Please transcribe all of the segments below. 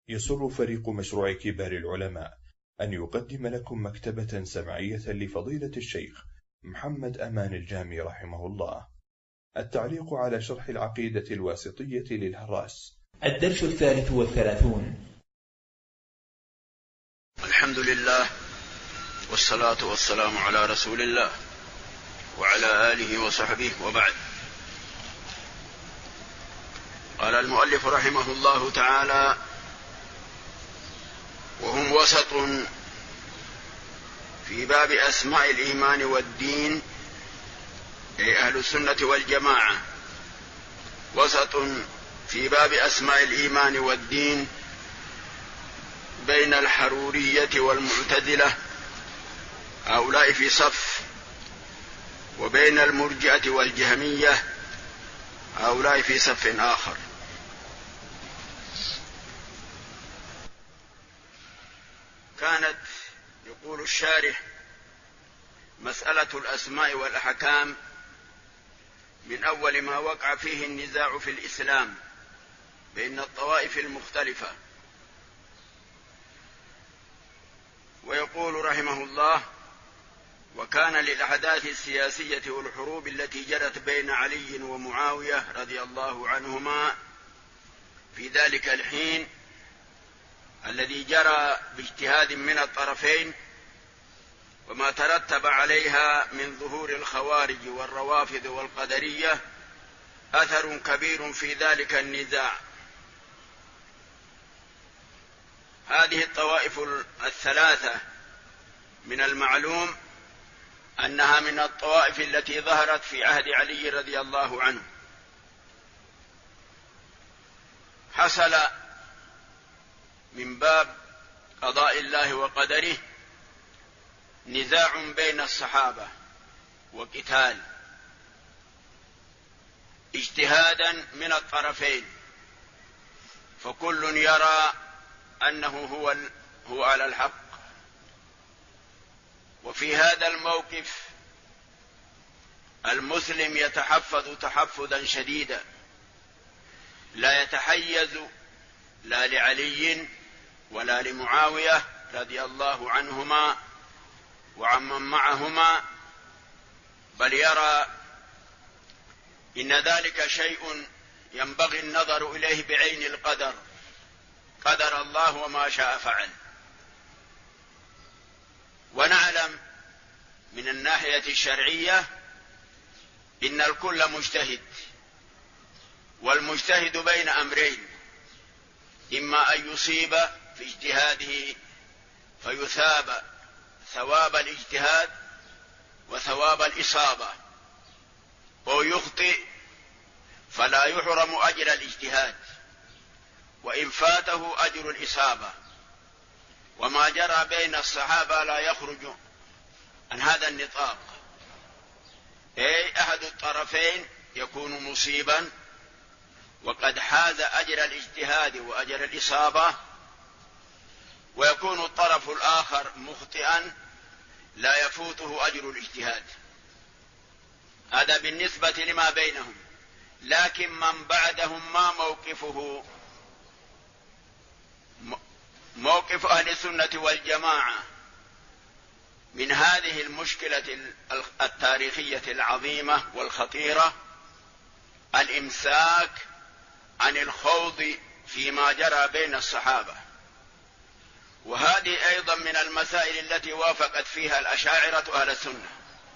يسر فريق مشروع كبار العلماء أن يقدم لكم مكتبة سمعية لفضيلة الشيخ محمد أمان الجامي رحمه الله. التعليق على شرح العقيدة الواسطية للهراس. الدرس 33. الحمد لله والصلاة والسلام على رسول الله وعلى آله وصحبه وبعد. قال المؤلف رحمه الله تعالى: وهم وسط في باب أسماء الإيمان والدين، أي أهل السنة والجماعة وسط في باب أسماء الإيمان والدين بين الحرورية والمعتزلة، هؤلاء في صف، وبين المرجئة والجهمية، هؤلاء في صف آخر. كانت، يقول الشارح، مسألة الأسماء والأحكام من أول ما وقع فيه النزاع في الإسلام بين الطوائف المختلفة. ويقول رحمه الله: وكان للأحداث السياسية والحروب التي جرت بين علي ومعاوية رضي الله عنهما في ذلك الحين الذي جرى باجتهاد من الطرفين، وما ترتب عليها من ظهور الخوارج والروافض والقدرية، أثر كبير في ذلك النزاع. هذه الطوائف الثلاثة من المعلوم أنها من الطوائف التي ظهرت في عهد علي رضي الله عنه. حصل من باب قضاء الله وقدره نزاع بين الصحابة وقتال، اجتهادا من الطرفين، فكل يرى أنه هو على الحق. وفي هذا الموقف المسلم يتحفظ تحفظا شديدا، لا يتحيز لا لعلي ولا لمعاوية رضي الله عنهما وعمن معهما، بل يرى إن ذلك شيء ينبغي النظر إليه بعين القدر، قدر الله وما شاء فعل. ونعلم من الناحية الشرعية إن الكل مجتهد، والمجتهد بين أمرين: إما أن يصيب في اجتهاده فيثاب ثواب الاجتهاد وثواب الإصابة، ويخطئ فلا يحرم أجر الاجتهاد، وإن فاته أجر الإصابة. وما جرى بين الصحابة لا يخرج عن هذا النطاق، أي أحد الطرفين يكون مصيبا وقد حاز أجر الاجتهاد وأجر الإصابة، ويكون الطرف الآخر مخطئا لا يفوته أجر الاجتهاد. هذا بالنسبة لما بينهم. لكن من بعدهم ما موقفه؟ موقف أهل السنة والجماعة من هذه المشكلة التاريخية العظيمة والخطيرة: الإمساك عن الخوض فيما جرى بين الصحابة. وهذه أيضا من المسائل التي وافقت فيها الأشاعرة أهل السنة،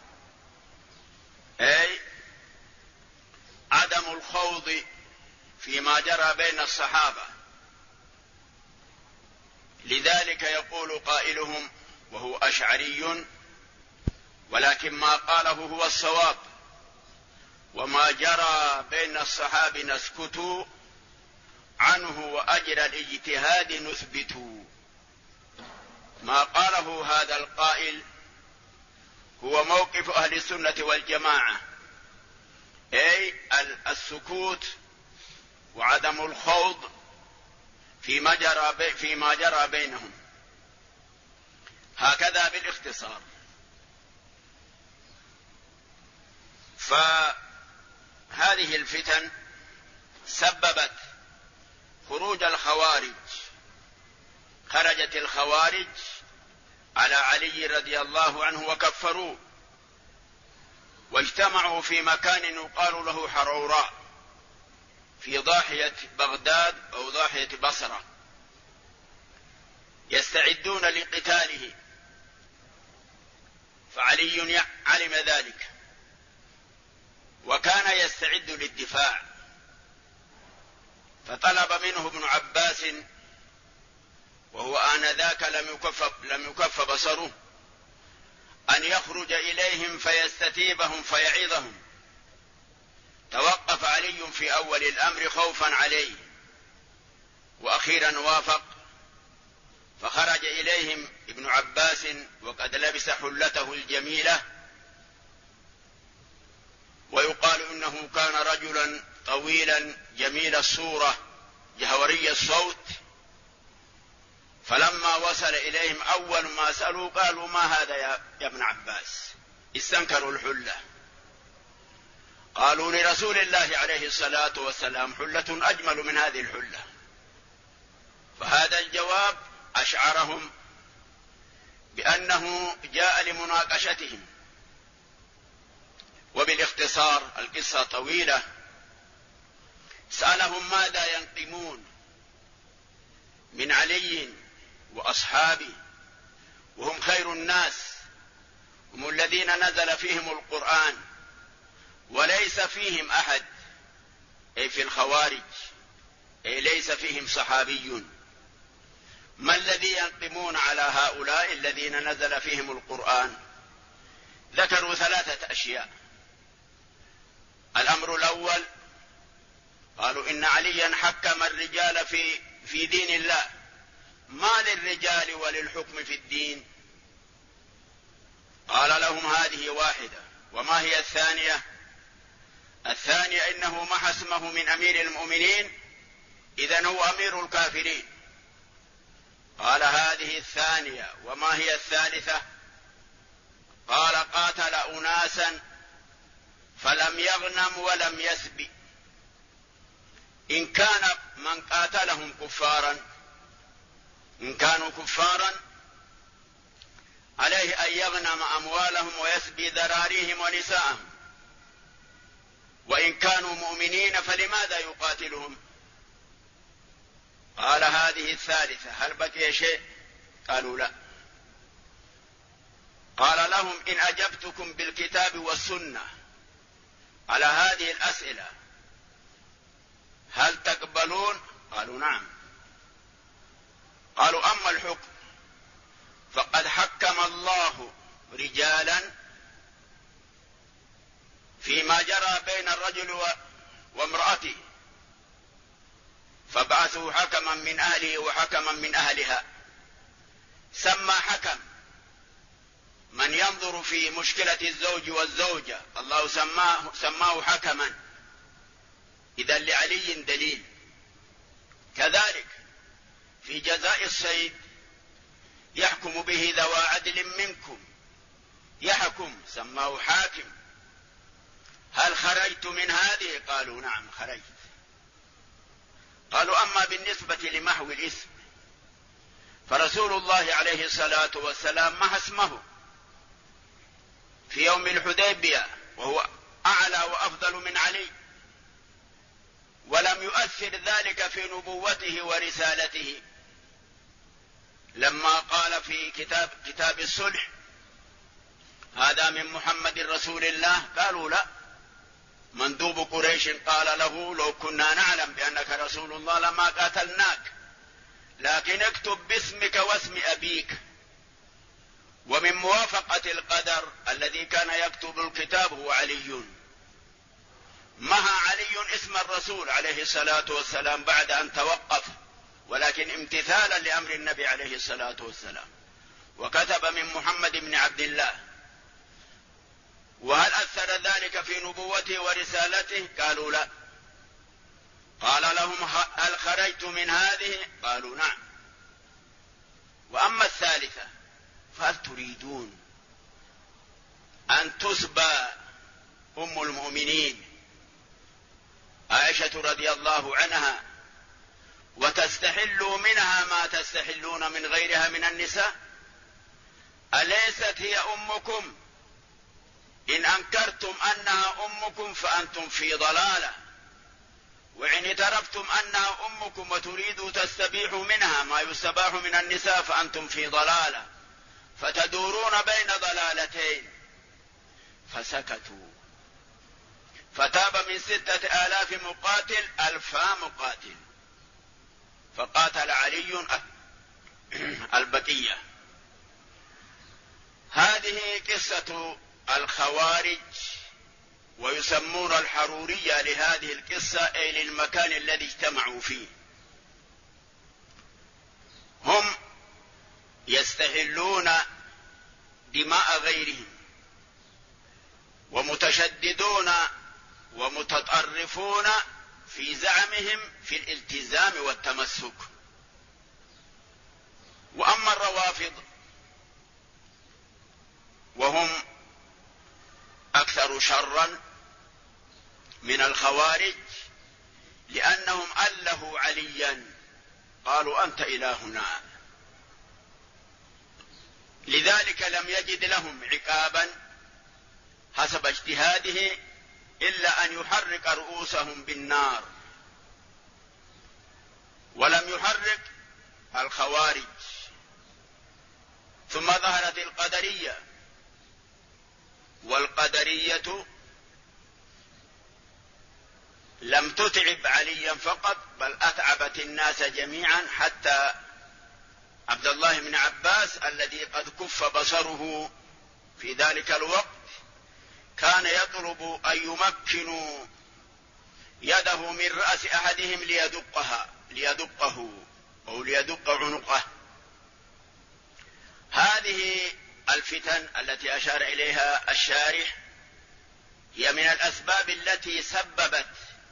أي عدم الخوض فيما جرى بين الصحابة. لذلك يقول قائلهم وهو أشعري، ولكن ما قاله هو الصواب: وما جرى بين الصحابة نسكت عنه وأجر الاجتهاد نثبت. ما قاله هذا القائل هو موقف أهل السنة والجماعة، أي السكوت وعدم الخوض فيما جرى بينهم. هكذا بالاختصار. فهذه الفتن سببت خروج الخوارج خرجت الخوارج على علي رضي الله عنه وكفروه، واجتمعوا في مكان يقال له حروراء في ضاحية بغداد أو ضاحية بصرة، يستعدون لقتاله، فعلي علم ذلك وكان يستعد للدفاع، فطلب منه ابن عباس وهو آنذاك لم يكف بصره أن يخرج إليهم فيستتيبهم فيعظهم. توقف علي في أول الأمر خوفا عليه، وأخيرا وافق، فخرج إليهم ابن عباس وقد لبس حلته الجميلة، ويقال إنه كان رجلا طويلا جميل الصورة جهوري الصوت. فلما وصل إليهم أول ما سألوا قالوا: ما هذا يا ابن عباس؟ استنكروا الحلة. قالوا: لرسول الله عليه الصلاة والسلام حلة أجمل من هذه الحلة. فهذا الجواب أشعرهم بأنه جاء لمناقشتهم. وبالاختصار القصة طويلة، سألهم ماذا ينقمون من علي وأصحابه وهم خير الناس، هم الذين نزل فيهم القرآن وليس فيهم أحد، أي في الخوارج، أي ليس فيهم صحابي. ما الذي ينقمون على هؤلاء الذين نزل فيهم القرآن؟ ذكروا 3 أشياء. الأمر الأول قالوا: إن عليا حكم الرجال في دين الله، ما للرجال وللحكم في الدين؟ قال لهم: هذه واحدة. وما هي الثانية؟ الثانية إنه محى اسمه من أمير المؤمنين، إذن هو أمير الكافرين. قال: هذه الثانية. وما هي الثالثة؟ قال: قاتل أناسا فلم يغنم ولم يسب، إن كان من قاتلهم كفارا، إن كانوا كفارا عليه أن يغنم أموالهم ويسبي ذراريهم ونساءهم، وإن كانوا مؤمنين فلماذا يقاتلهم؟ قال: هذه الثالثة. هل بقي شيء؟ قالوا: لا. قال لهم: إن أجبتكم بالكتاب والسنة على هذه الأسئلة هل تقبلون؟ قالوا: نعم. قالوا: أما الحكم فقد حكم الله رجالا فيما جرى بين الرجل وامرأته، فبعثوا حكما من أهله وحكما من أهلها. سمى حكم من ينظر في مشكلة الزوج والزوجة، الله سماه حكما، إذا لعلي دليل. كذلك في جزاء الصيد يحكم به ذوى عدل منكم، يحكم، سماه حاكم. هل خرجت من هذه؟ قالوا: نعم خرجت. قالوا: أما بالنسبة لمحو الإثم فرسول الله عليه الصلاة والسلام محى اسمه في يوم الحديبية، وهو أعلى وأفضل من علي، ولم يؤثر ذلك في نبوته ورسالته. لما قال في كتاب الصلح: هذا من محمد رسول الله، قالوا: لا. مندوب قريش قال له: لو كنا نعلم بأنك رسول الله لما قاتلناك، لكن اكتب باسمك واسم أبيك. ومن موافقة القدر الذي كان يكتب الكتاب هو علي. محى علي اسم الرسول عليه الصلاة والسلام بعد أن توقف، ولكن امتثالا لأمر النبي عليه الصلاة والسلام، وكتب من محمد بن عبد الله. وهل أثر ذلك في نبوته ورسالته؟ قالوا: لا. قال لهم: هل خرجت من هذه؟ قالوا: نعم. وأما الثالثة فهل تريدون أن تسبى أم المؤمنين عائشة رضي الله عنها وتستحلوا منها ما تستحلون من غيرها من النساء؟ أليست هي أمكم؟ إن أنكرتم أنها أمكم فأنتم في ضلالة، وإن اعترفتم أنها أمكم وتريدوا تستبيحوا منها ما يستباح من النساء فأنتم في ضلالة، فتدورون بين ضلالتين. فسكتوا، فتاب من 6000 مقاتل 1000 مقاتل، فقاتل علي البقية. هذه قصة الخوارج، ويسمون الحرورية لهذه القصة أي للمكان الذي اجتمعوا فيه. هم يستحلون دماء غيرهم، ومتشددون ومتطرفون في زعمهم في الالتزام والتمسك. وأما الروافض وهم أكثر شرا من الخوارج، لأنهم ألهوا عليا، قالوا أنت إلهنا، لذلك لم يجد لهم عقابا حسب اجتهاده إلا أن يحرق رؤوسهم بالنار. ولم يحرق الخوارج. ثم ظهرت القدرية، والقدرية لم تتعب عليا فقط بل أتعبت الناس جميعا، حتى عبد الله بن عباس الذي قد كف بصره في ذلك الوقت كان يطلب أن يمكنوا يده من رأس أحدهم ليدقه أو ليدق عنقه. هذه الفتن التي أشار إليها الشارح هي من الأسباب التي سببت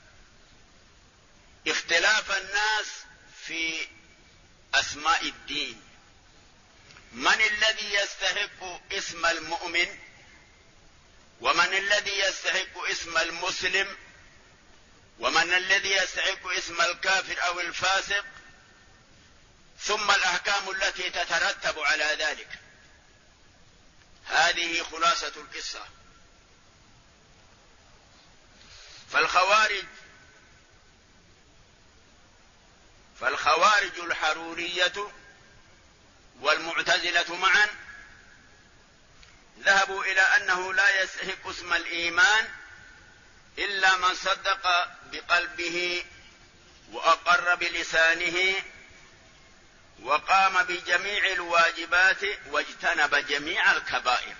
اختلاف الناس في أسماء الدين. من الذي يستحق اسم المؤمن؟ ومن الذي يستحق اسم المسلم؟ ومن الذي يستحق اسم الكافر أو الفاسق؟ ثم الأحكام التي تترتب على ذلك. هذه خلاصة القصة. فالخوارج الحرورية والمعتزلة معا ذهبوا إلى أنه لا يستحق اسم الإيمان إلا من صدق بقلبه وأقر بلسانه وقام بجميع الواجبات واجتنب جميع الكبائر.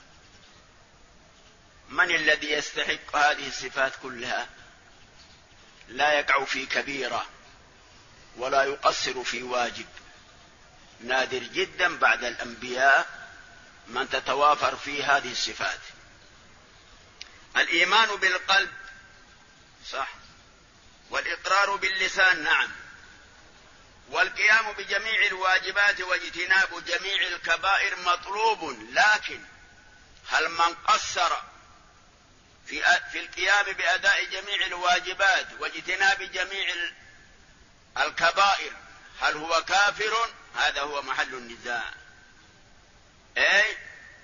من الذي يستحق هذه الصفات كلها؟ لا يقع في كبيرة ولا يقصر في واجب. نادر جدا بعد الأنبياء من تتوافر فيه هذه الصفات. الإيمان بالقلب صح، والإقرار باللسان نعم، والقيام بجميع الواجبات واجتناب جميع الكبائر مطلوب، لكن هل من قصر في القيام بأداء جميع الواجبات واجتناب جميع الكبائر هل هو كافر؟ هذا هو محل النزاع. أي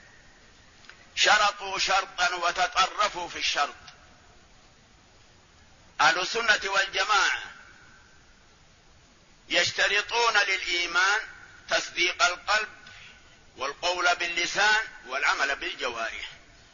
شرطوا شرطا وتطرفوا في الشرط. أهل السنة والجماعة يشترطون للإيمان تصديق القلب والقول باللسان والعمل بالجوارح،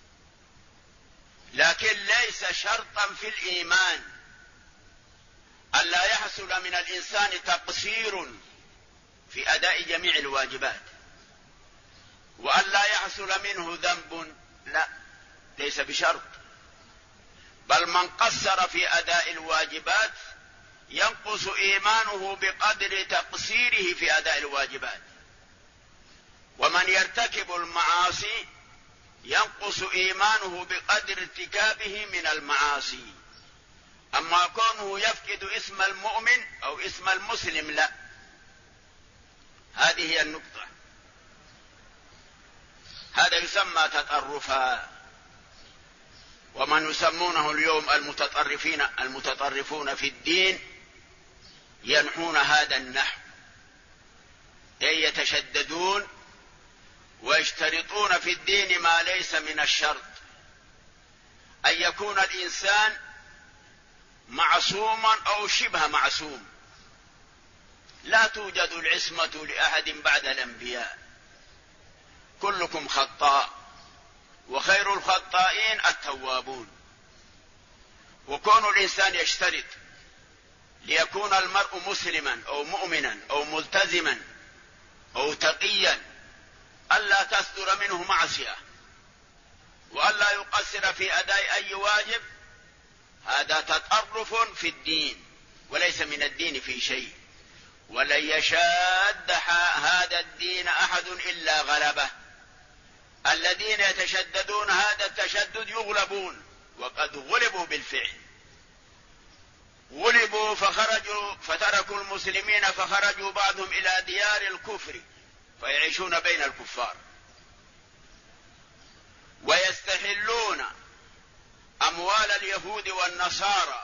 لكن ليس شرطا في الإيمان ألا يحصل من الإنسان تقصير في أداء جميع الواجبات وألا يحصل منه ذنب، لا، ليس بشرط. بل من قصر في أداء الواجبات ينقص إيمانه بقدر تقصيره في أداء الواجبات، ومن يرتكب المعاصي ينقص إيمانه بقدر ارتكابه من المعاصي. أما كونه يفقد اسم المؤمن أو اسم المسلم لا. هذه هي النقطة. هذا يسمى تطرفا، ومن يسمونه اليوم المتطرفون في الدين ينحون هذا النحو، أي يتشددون ويشترطون في الدين ما ليس من الشرط، أن يكون الإنسان معصوما أو شبه معصوم، لا توجد العصمة لأحد بعد الأنبياء، كلكم خطاء وخير الخطائين التوابون. وكون الإنسان يشترط ليكون المرء مسلما أو مؤمنا أو ملتزما أو تقيا ألا تصدر منه معصية وألا يقصر في أداء أي واجب، هذا تطرف في الدين وليس من الدين في شيء. ولن يشاد هذا الدين أحد إلا غلبه، الذين يتشددون هذا التشدد يغلبون، وقد غلبوا بالفعل، غلبوا فخرجوا فتركوا المسلمين فخرجوا بعضهم إلى ديار الكفر فيعيشون بين الكفار، ويستحلون أموال اليهود والنصارى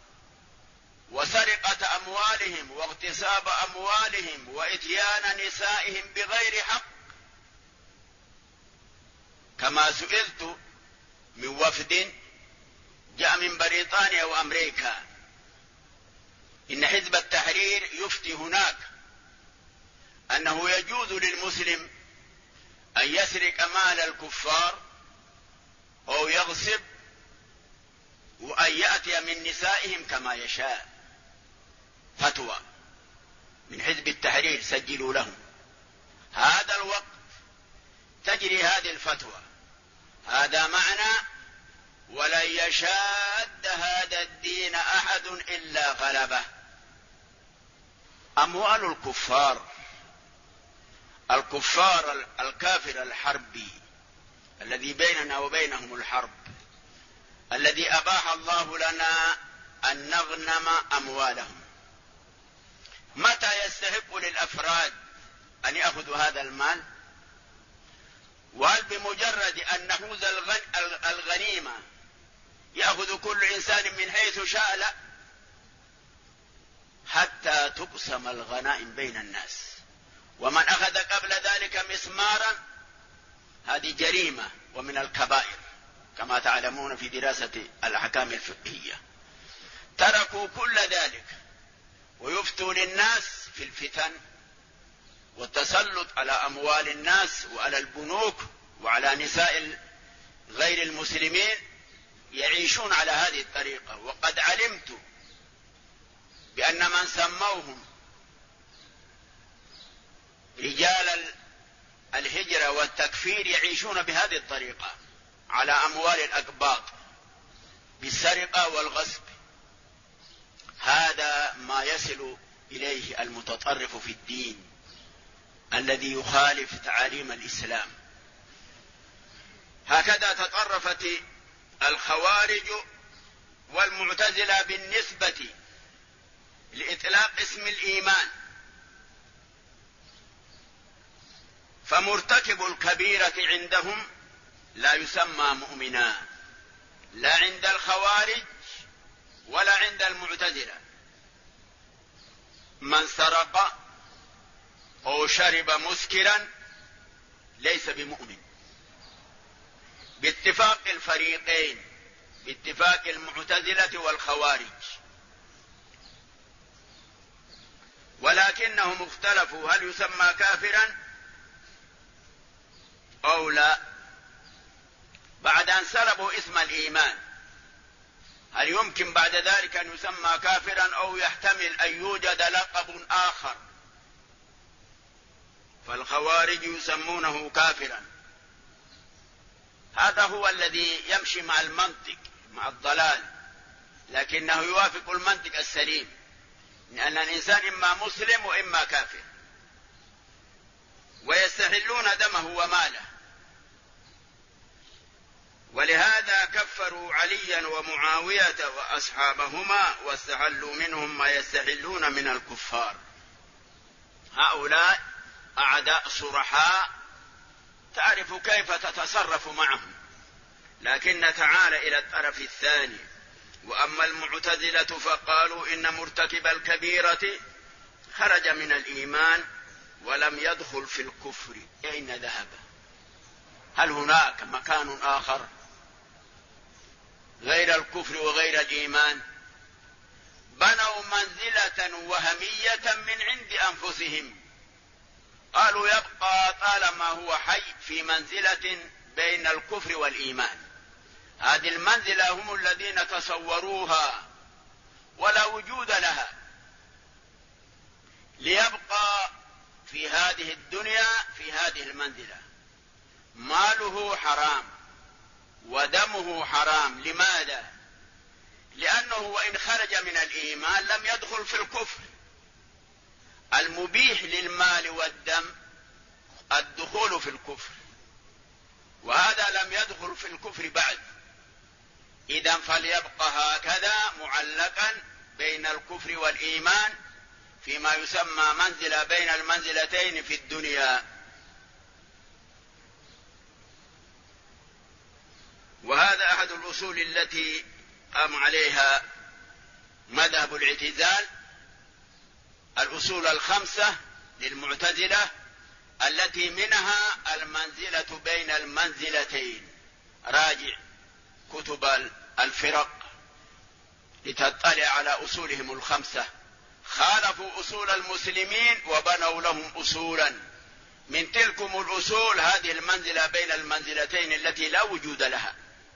وسرقة أموالهم واغتصاب أموالهم وإتيان نسائهم بغير حق. كما سئلت من وفد جاء من بريطانيا وأمريكا، إن حزب التحرير يفتي هناك أنه يجوز للمسلم أن يسرق مال الكفار أو يغصب وأن يأتي من نسائهم كما يشاء. فتوى من حزب التحرير، سجلوا لهم هذا الوقت تجري هذه الفتوى. هذا معنى ولن يشاد هذا الدين أحد إلا غلبه. أموال الكفار الكافر الحربي الذي بيننا وبينهم الحرب، الذي أباح الله لنا أن نغنم أموالهم، متى يستحق للأفراد أن يأخذوا هذا المال؟ وهل بمجرد أن نحوز الغنيمة يأخذ كل إنسان من حيث شاء؟ لا، حتى تقسم الغنائم بين الناس. ومن أخذ قبل ذلك مسمارا هذه جريمة ومن الكبائر، كما تعلمون في دراسة الأحكام الفقهية. تركوا كل ذلك ويفتون الناس في الفتن والتسلط على أموال الناس وعلى البنوك وعلى نساء غير المسلمين، يعيشون على هذه الطريقة. وقد علمت بأن من سموهم رجال الهجرة والتكفير يعيشون بهذه الطريقة على أموال الأقباط بالسرقة والغصب. هذا ما يصل إليه المتطرف في الدين الذي يخالف تعاليم الإسلام. هكذا تطرفت الخوارج والمعتزلة بالنسبة لإطلاق اسم الإيمان، فمرتكب الكبيرة عندهم لا يسمى مؤمنا، لا عند الخوارج ولا عند المعتزلة. من سرق أو شرب مسكرا ليس بمؤمن باتفاق الفريقين، باتفاق المعتزلة والخوارج، ولكنهم اختلفوا هل يسمى كافرا أو لا. بعد أن سلبوا اسم الإيمان هل يمكن بعد ذلك أن يسمى كافرا أو يحتمل أن يوجد لقب آخر؟ فالخوارج يسمونه كافرا. هذا هو الذي يمشي مع المنطق، مع الضلال، لكنه يوافق المنطق السليم، لأن الإنسان إما مسلم وإما كافر، ويستحلون دمه وماله. ولهذا كفروا عليا ومعاوية وأصحابهما واستحلوا منهم ما يستحلون من الكفار. هؤلاء أعداء صرحاء تعرف كيف تتصرف معهم. لكن تعال إلى الطرف الثاني وأما المعتزلة فقالوا إن مرتكب الكبيرة خرج من الإيمان ولم يدخل في الكفر. أين ذهب؟ هل هناك مكان آخر غير الكفر وغير الإيمان؟ بنوا منزلة وهمية من عند أنفسهم، قالوا يبقى طالما هو حي في منزلة بين الكفر والإيمان. هذه المنزلة هم الذين تصوروها ولا وجود لها، ليبقى في هذه الدنيا في هذه المنزلة. ماله حرام ودمه حرام. لماذا؟ لأنه وإن خرج من الإيمان لم يدخل في الكفر. المبيح للمال والدم الدخول في الكفر، وهذا لم يدخل في الكفر بعد. إذن فليبقى هكذا معلقا بين الكفر والإيمان فيما يسمى منزلة بين المنزلتين في الدنيا. وهذا أحد الأصول التي قام عليها مذهب الاعتزال، الأصول الخمسة للمعتزلة التي منها المنزلة بين المنزلتين. راجع كتب الفرق لتطلع على أصولهم الخمسة. خالفوا أصول المسلمين وبنوا لهم أصولا من تلكم الأصول هذه المنزلة بين المنزلتين التي لا وجود لها.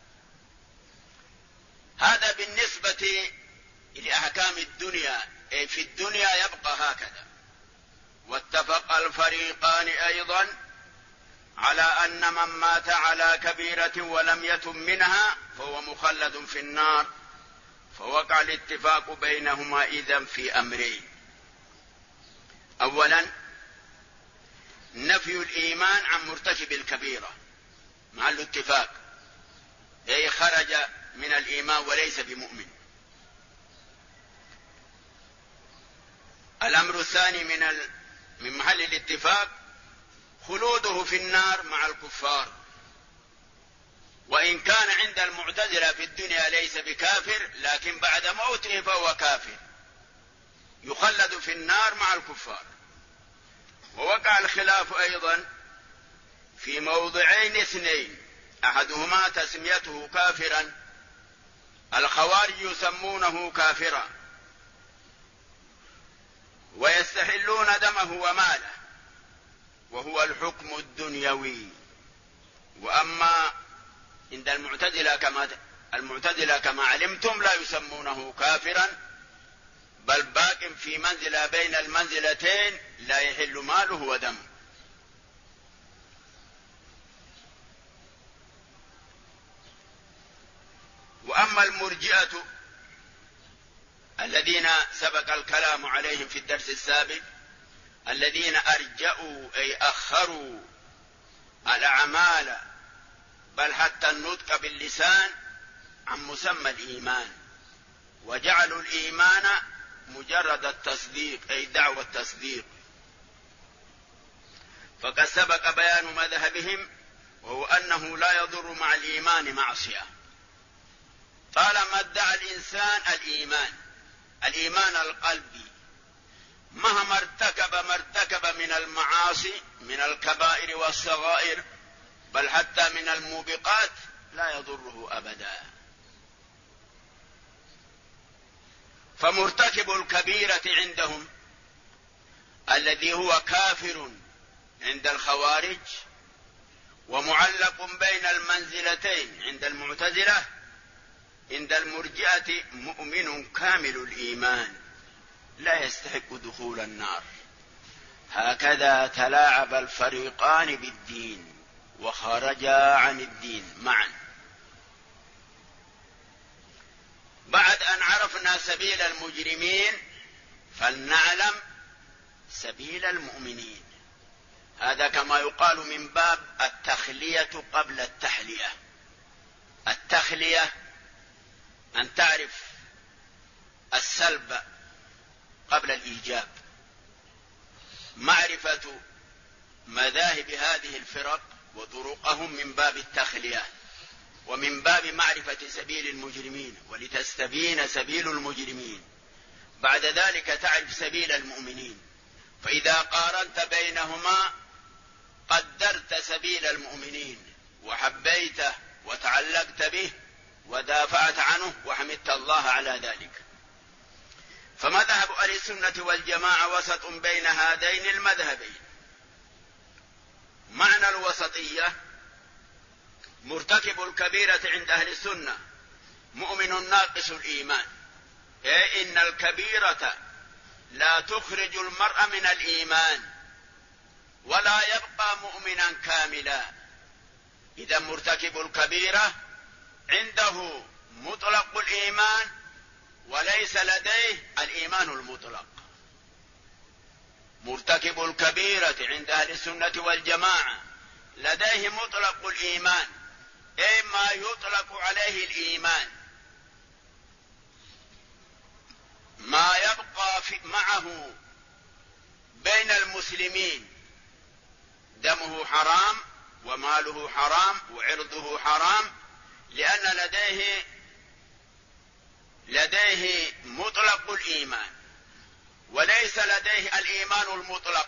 هذا بالنسبة لأحكام الدنيا، أي في الدنيا يبقى هكذا. واتفق الفريقان أيضا على أن من مات على كبيرة ولم يتم منها فهو مخلد في النار. فوقع الاتفاق بينهما إذن في أمرين: أولا نفي الإيمان عن مرتكب الكبيرة مع الاتفاق، أي خرج من الإيمان وليس بمؤمن. الأمر الثاني من محل الاتفاق خلوده في النار مع الكفار، وإن كان عند المعتزلة في الدنيا ليس بكافر، لكن بعد موته فهو كافر يخلد في النار مع الكفار. ووقع الخلاف أيضا في موضعين اثنين: أحدهما تسميته كافرا، الخوارج يسمونه كافرا ويستحلون دمه وماله، وهو الحكم الدنيوي. وأما عند المعتزلة كما علمتم لا يسمونه كافرا، بل باق في منزلة بين المنزلتين لا يحل ماله ودمه. وأما المرجئة الذين سبق الكلام عليهم في الدرس السابق، الذين أرجأوا أي أخروا الأعمال بل حتى النطق باللسان عن مسمى الإيمان، وجعلوا الإيمان مجرد التصديق أي دعوة التصديق. فقد سبق بيان مذهبهم، وهو أنه لا يضر مع الإيمان معصية طالما ادعى الإنسان الإيمان القلبي، مهما ارتكب من المعاصي من الكبائر والصغائر بل حتى من الموبقات لا يضره أبدا. فمرتكب الكبيرة عندهم الذي هو كافر عند الخوارج ومعلق بين المنزلتين عند المعتزلة، عند المرجئة مؤمن كامل الإيمان لا يستحق دخول النار. هكذا تلاعب الفريقان بالدين وخرجا عن الدين معا. بعد أن عرفنا سبيل المجرمين فلنعلم سبيل المؤمنين. هذا كما يقال من باب التخلية قبل التحلية. التخلية أن تعرف السلب قبل الإيجاب. معرفة مذاهب هذه الفرق وطرقهم من باب التخلية، ومن باب معرفة سبيل المجرمين ولتستبين سبيل المجرمين، بعد ذلك تعرف سبيل المؤمنين. فإذا قارنت بينهما قدرت سبيل المؤمنين وحبيته وتعلقت به ودافعت عنه وحمدت الله على ذلك. فمذهب أهل السنة والجماعة وسط بين هذين المذهبين. معنى الوسطية: مرتكب الكبيرة عند أهل السنة مؤمن ناقص الإيمان، أي إن الكبيرة لا تخرج المرء من الإيمان ولا يبقى مؤمنا كاملا. إذا مرتكب الكبيرة عنده مطلق الإيمان وليس لديه الإيمان المطلق. مرتكب الكبيرة عند أهل السنة والجماعة لديه مطلق الإيمان، أي ما يطلق عليه الإيمان، ما يبقى معه بين المسلمين دمه حرام وماله حرام وعرضه حرام، لأن لديه مطلق الإيمان وليس لديه الإيمان المطلق.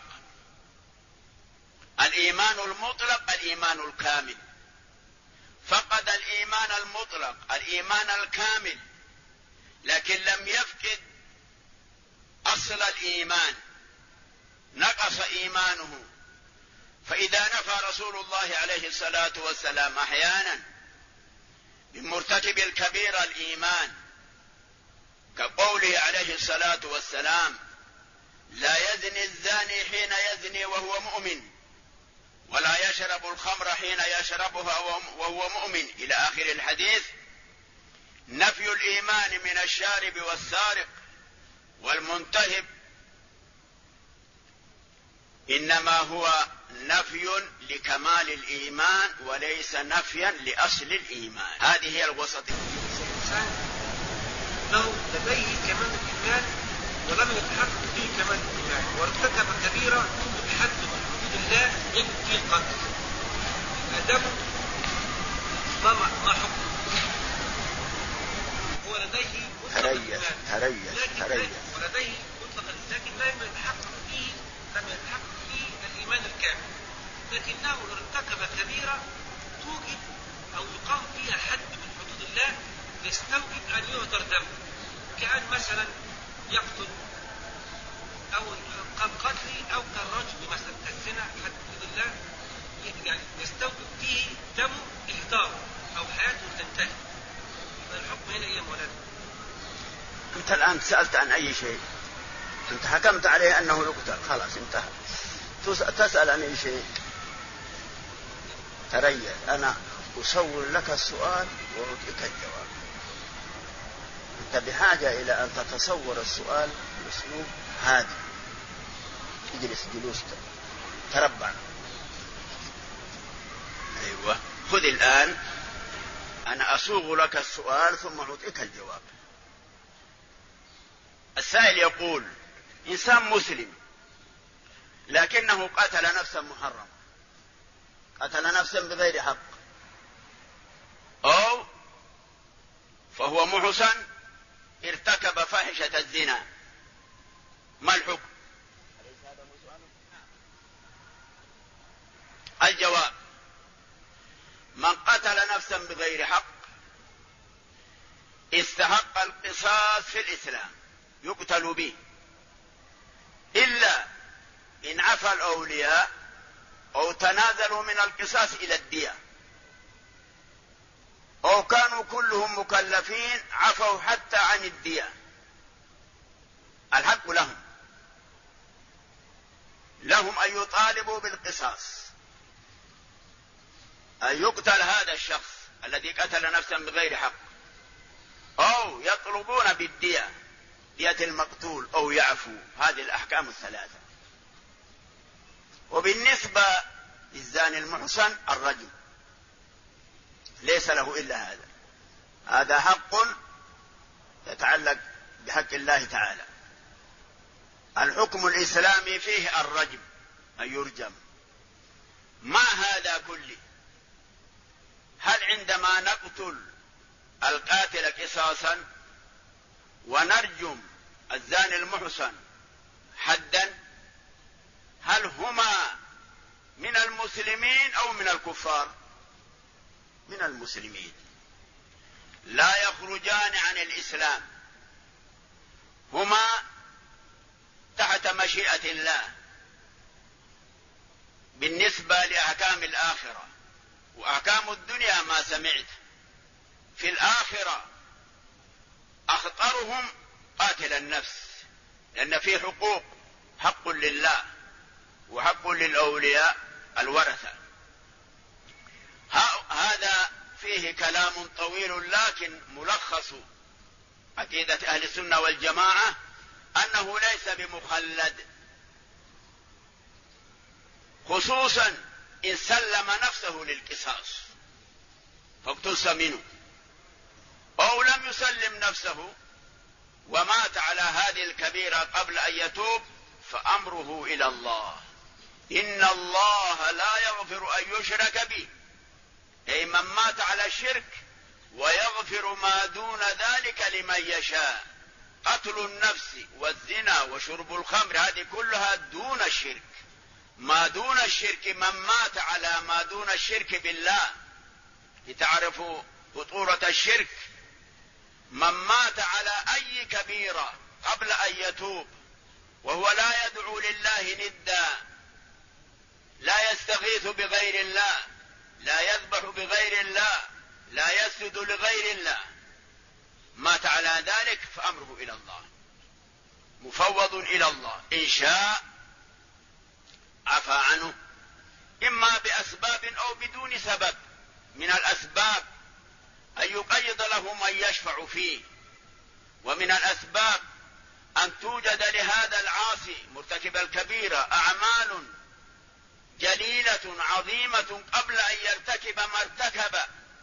الإيمان المطلق الإيمان الكامل، فقد الإيمان المطلق الإيمان الكامل، لكن لم يفقد أصل الإيمان، نقص إيمانه. فإذا نفى رسول الله عليه الصلاة والسلام أحيانا من مرتكب الكبيرة الإيمان، كقوله عليه الصلاة والسلام: لا يزني الزاني حين يزني وهو مؤمن، ولا يشرب الخمر حين يشربها وهو مؤمن، إلى آخر الحديث. نفي الإيمان من الشارب والسارق والمنتهب إنما هو نفي لكمال الإيمان وليس نفيا لأصل الإيمان. هذه هي الوسطية. له لديه كمال الإيمان ولم يتحقق به كمال الإيمان، وارتكب كبيرة تحد حدود الله يجب فيه القتل. آدم ما حكم؟ هو لديه مطلق الإيمان ولديه مطلق، لكن لا يتحقق فيه الإيمان الكامل، لكنه ارتكب كبيرة توجب أو يقام فيها حد من حدود الله يستوجب أن يهدر دمه، كأن مثلا يقتل أو قتل أو كالرجل مثلا كالزنا حد حدود الله، يعني يستوجب فيه دمه إهداره أو حياته تنتهي. الحكم هنا إيه يا مولانا؟ أنت الآن سألت عن أي شيء، أنت حكمت عليه أنه يقتل، خلاص انتهى. تسأل عن أي شيء؟ تريث، أنا أصور لك السؤال وأعطيك الجواب. أنت بحاجة إلى أن تتصور السؤال بأسلوب هادئ. اجلس جلوس تربع. أيوة، خذ الآن، أنا أصوغ لك السؤال ثم أعطيك الجواب. السائل يقول: إنسان مسلم لكنه قتل نفسا محرمة، قتل نفسا بغير حق، أو فهو محسن ارتكب فاحشة الزنا، ما الحكم؟ الجواب: من قتل نفسا بغير حق استحق القصاص في الإسلام، يقتل به، إلا إن عفى الأولياء أو تنازلوا من القصاص إلى الدية، أو كانوا كلهم مكلفين عفوا حتى عن الدية. الحق لهم أن يطالبوا بالقصاص، أن يقتل هذا الشخص الذي قتل نفسا بغير حق، أو يطلبون بالدية، دية المقتول، أو يعفو. هذه الأحكام الثلاثة. وبالنسبة للزاني المحصن الرجم ليس له إلا هذا حق يتعلق بحق الله تعالى. الحكم الإسلامي فيه الرجم، أن يرجم. مع هذا كله هل عندما نقتل القاتل قصاصا ونرجم الزاني المحصن حدا، هل هما من المسلمين أو من الكفار؟ من المسلمين، لا يخرجان عن الإسلام، هما تحت مشيئة الله بالنسبة لأحكام الآخرة. وأحكام الدنيا ما سمعت، في الآخرة أخطرهم قاتل النفس، لأن فيه حقوق، حق لله وحق للأولياء الورثة. هذا فيه كلام طويل، لكن ملخص عقيدة أهل السنة والجماعة أنه ليس بمخلد، خصوصا إن سلم نفسه للقصاص فاقتص منه، أو لم يسلم نفسه ومات على هذه الكبيرة قبل أن يتوب فأمره إلى الله. إن الله لا يغفر أن يشرك به، أي من مات على الشرك، ويغفر ما دون ذلك لمن يشاء. قتل النفس والزنا وشرب الخمر هذه كلها دون الشرك. ما دون الشرك، من مات على ما دون الشرك بالله، لتعرفوا خطورة الشرك، من مات على أي كبيرة قبل أن يتوب وهو لا يدعو لله ندا، لا يستغيث بغير الله، لا يذبح بغير الله، لا يسجد لغير الله، مات على ذلك فأمره إلى الله، مفوض إلى الله، إن شاء عفى عنه، إما بأسباب أو بدون سبب. من الأسباب أن يقيض له من يشفع فيه، ومن الأسباب أن توجد لهذا العاصي مرتكب الكبيرة أعمال جليلة عظيمة قبل أن يرتكب ما ارتكب،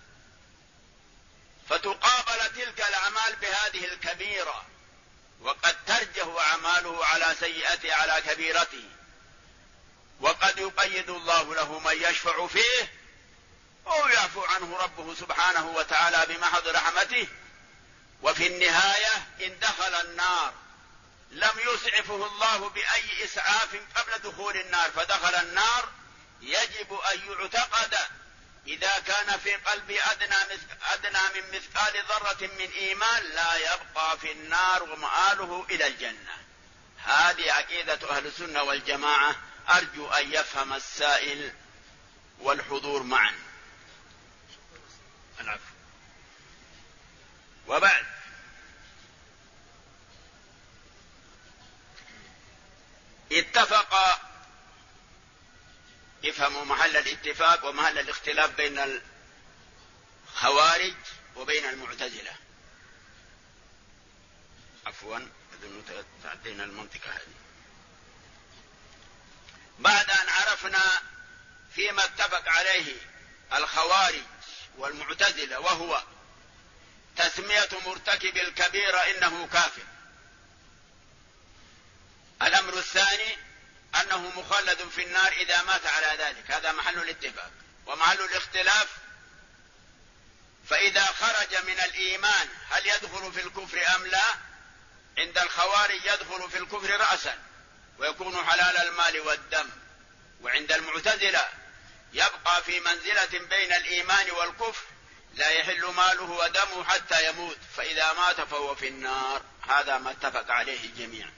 فتقابل تلك الأعمال بهذه الكبيرة، وقد ترجه أعماله على سيئته على كبيرته، وقد يقيد الله له من يشفع فيه، أو يعفو عنه ربه سبحانه وتعالى بمحض رحمته. وفي النهاية إن دخل النار لم يسعفه الله بأي إسعاف قبل دخول النار فدخل النار، يجب أن يعتقد إذا كان في قلبي أدنى من مثقال ذرة من إيمان لا يبقى في النار ومآله إلى الجنة. هذه عقيدة أهل السنة والجماعة، أرجو أن يفهم السائل والحضور معا. العفو. وبعد، اتفق، افهموا محل الاتفاق ومحل الاختلاف بين الخوارج وبين المعتزلة. عفوا، أظن تعدينا المنطقة هذه. بعد أن عرفنا فيما اتفق عليه الخوارج والمعتزلة، وهو تسمية مرتكب الكبيرة إنه كافر، الأمر الثاني أنه مخلد في النار إذا مات على ذلك، هذا محل الاتفاق. ومحل الاختلاف، فإذا خرج من الإيمان هل يدخل في الكفر أم لا؟ عند الخوارج يدخل في الكفر رأسا ويكون حلال المال والدم، وعند المعتزلة يبقى في منزلة بين الإيمان والكفر، لا يحل ماله ودمه حتى يموت، فإذا مات فهو في النار. هذا ما اتفق عليه الجميع،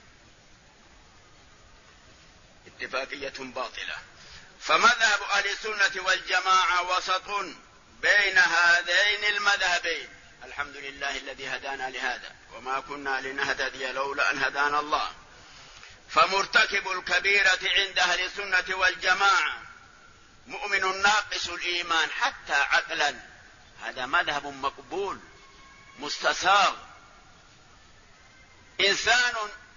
اتفاقية باطلة. فمذهب أهل السنة والجماعة وسط بين هذين المذهبين. الحمد لله الذي هدانا لهذا، وما كنا لنهتدي لولا أن هدانا الله. فمرتكب الكبيرة عند أهل السنة والجماعة مؤمن ناقص الإيمان حتى عقلا، هذا مذهب مقبول مستساغ. إنسان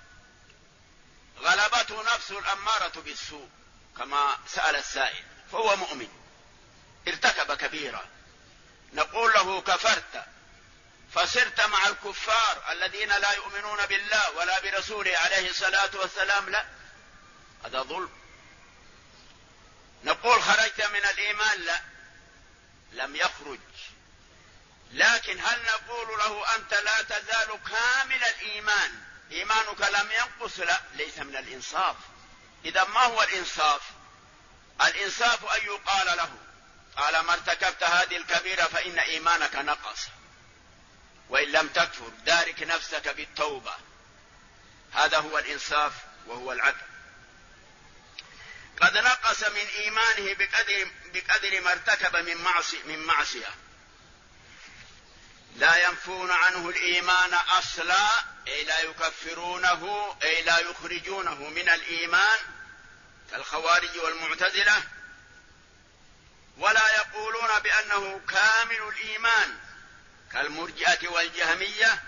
غلبته نفسه الأمارة بالسوء كما سأل السائل، فهو مؤمن ارتكب كبيرة، نقول له كفرت فصرت مع الكفار الذين لا يؤمنون بالله ولا برسوله عليه الصلاة والسلام؟ لا، هذا ظلم. نقول خرجت من الإيمان؟ لا، لم يخرج. لكن هل نقول له أنت لا تزال كامل الإيمان، إيمانك لم ينقص؟ لا، ليس من الإنصاف. إذا ما هو الإنصاف؟ الإنصاف أن يقال له طالما ارتكبت هذه الكبيرة فإن إيمانك نقص، وإن لم تكفر دارك نفسك بالتوبة. هذا هو الإنصاف وهو العدل. قد نقص من إيمانه بقدر ما ارتكب من معصية، لا ينفون عنه الإيمان أصلا، أي لا يكفرونه، أي لا يخرجونه من الإيمان كالخوارج والمعتزلة، ولا يقولون بأنه كامل الإيمان كالمرجئة والجهمية،